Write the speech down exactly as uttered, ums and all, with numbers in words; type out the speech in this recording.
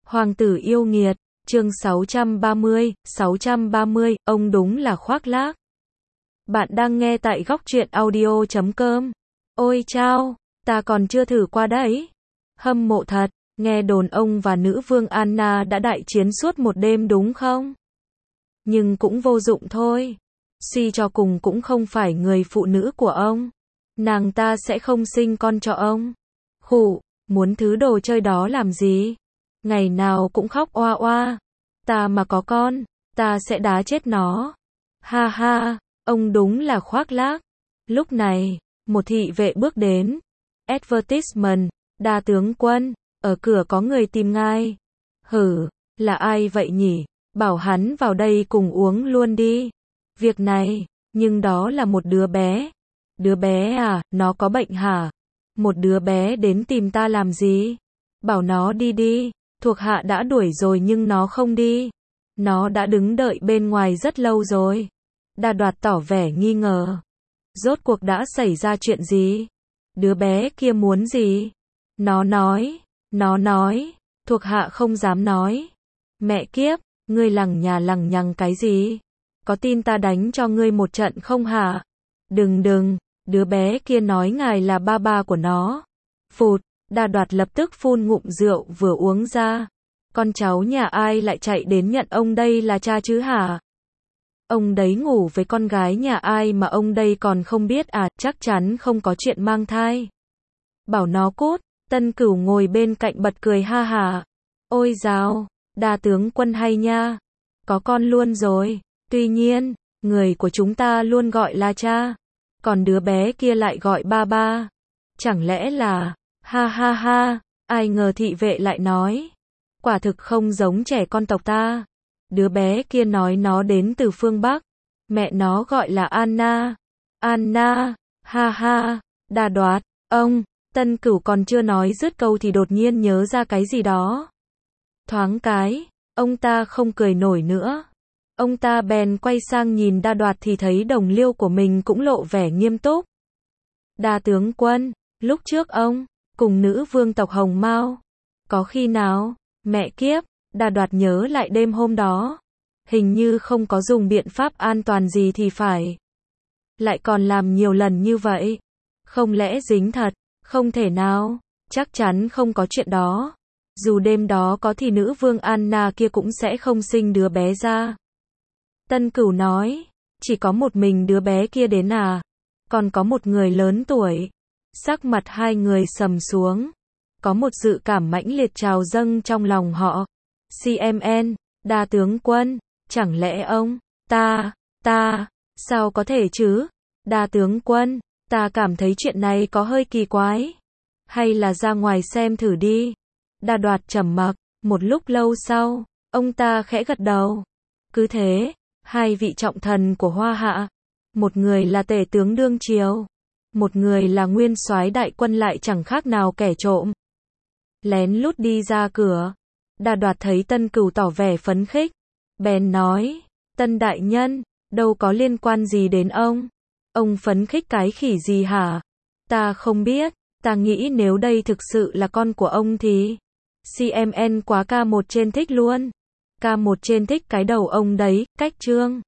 Hoàng tử yêu nghiệt, chương sáu trăm ba mươi, sáu trăm ba mươi, ông đúng là khoác lác. Bạn đang nghe tại góc truyện audio chấm com. Ôi chao, ta còn chưa thử qua đấy. Hâm mộ thật, nghe đồn ông và nữ vương Anna đã đại chiến suốt một đêm đúng không? Nhưng cũng vô dụng thôi. Suy cho cùng cũng không phải người phụ nữ của ông. Nàng ta sẽ không sinh con cho ông. Khụ, muốn thứ đồ chơi đó làm gì? Ngày nào cũng khóc oa oa. Ta mà có con, ta sẽ đá chết nó. Ha ha, ông đúng là khoác lác. Lúc này, một thị vệ bước đến. Advertisement, đa tướng quân, ở cửa có người tìm ngài. Hử, là ai vậy nhỉ? Bảo hắn vào đây cùng uống luôn đi. Việc này, nhưng đó là một đứa bé. Đứa bé à, nó có bệnh hả? Một đứa bé đến tìm ta làm gì? Bảo nó đi đi. Thuộc hạ đã đuổi rồi nhưng nó không đi. Nó đã đứng đợi bên ngoài rất lâu rồi. Đa Đoạt tỏ vẻ nghi ngờ. Rốt cuộc đã xảy ra chuyện gì? Đứa bé kia muốn gì? Nó nói, nó nói, thuộc hạ không dám nói. Mẹ kiếp, ngươi lằng nhà lằng nhằng cái gì? Có tin ta đánh cho ngươi một trận không hả? Đừng đừng, đứa bé kia nói ngài là ba ba của nó. Phụt. Đa Đoạt lập tức phun ngụm rượu vừa uống ra. Con cháu nhà ai lại chạy đến nhận ông đây là cha chứ hả? Ông đấy ngủ với con gái nhà ai mà ông đây còn không biết à, chắc chắn không có chuyện mang thai. Bảo nó cút, Tân Cửu ngồi bên cạnh bật cười ha hả. Ôi dào, Đa tướng quân hay nha. Có con luôn rồi. Tuy nhiên, người của chúng ta luôn gọi là cha. Còn đứa bé kia lại gọi ba ba. Chẳng lẽ là... Ha ha ha, ai ngờ thị vệ lại nói. Quả thực không giống trẻ con tộc ta. Đứa bé kia nói nó đến từ phương Bắc. Mẹ nó gọi là Anna. Anna, ha ha, Đa Đoạt, ông, Tân Cửu còn chưa nói dứt câu thì đột nhiên nhớ ra cái gì đó. Thoáng cái, ông ta không cười nổi nữa. Ông ta bèn quay sang nhìn Đa Đoạt thì thấy đồng liêu của mình cũng lộ vẻ nghiêm túc. Đa tướng quân, lúc trước ông cùng nữ vương tộc Hồng Mao, có khi nào, mẹ kiếp, Đa Đoạt nhớ lại đêm hôm đó, hình như không có dùng biện pháp an toàn gì thì phải. Lại còn làm nhiều lần như vậy, không lẽ dính thật, không thể nào, chắc chắn không có chuyện đó. Dù đêm đó có thì nữ vương Anna kia cũng sẽ không sinh đứa bé ra. Tân Cửu nói, chỉ có một mình đứa bé kia đến à, còn có một người lớn tuổi. Sắc mặt hai người sầm xuống. Có một dự cảm mãnh liệt trào dâng trong lòng họ. xê em en, Đa tướng quân, chẳng lẽ ông, ta, ta, sao có thể chứ? Đa tướng quân, ta cảm thấy chuyện này có hơi kỳ quái. Hay là ra ngoài xem thử đi. Đa Đoạt trầm mặc, một lúc lâu sau, ông ta khẽ gật đầu. Cứ thế, hai vị trọng thần của Hoa Hạ, một người là tể tướng đương triều, một người là nguyên soái đại quân lại chẳng khác nào kẻ trộm. Lén lút đi ra cửa. Đa Đoạt thấy Tân Cửu tỏ vẻ phấn khích. Bèn nói, Tân đại nhân, đâu có liên quan gì đến ông. Ông phấn khích cái khỉ gì hả? Ta không biết, ta nghĩ nếu đây thực sự là con của ông thì... xê em en quá ca một trên thích luôn. ca một trên thích cái đầu ông đấy, cách trương.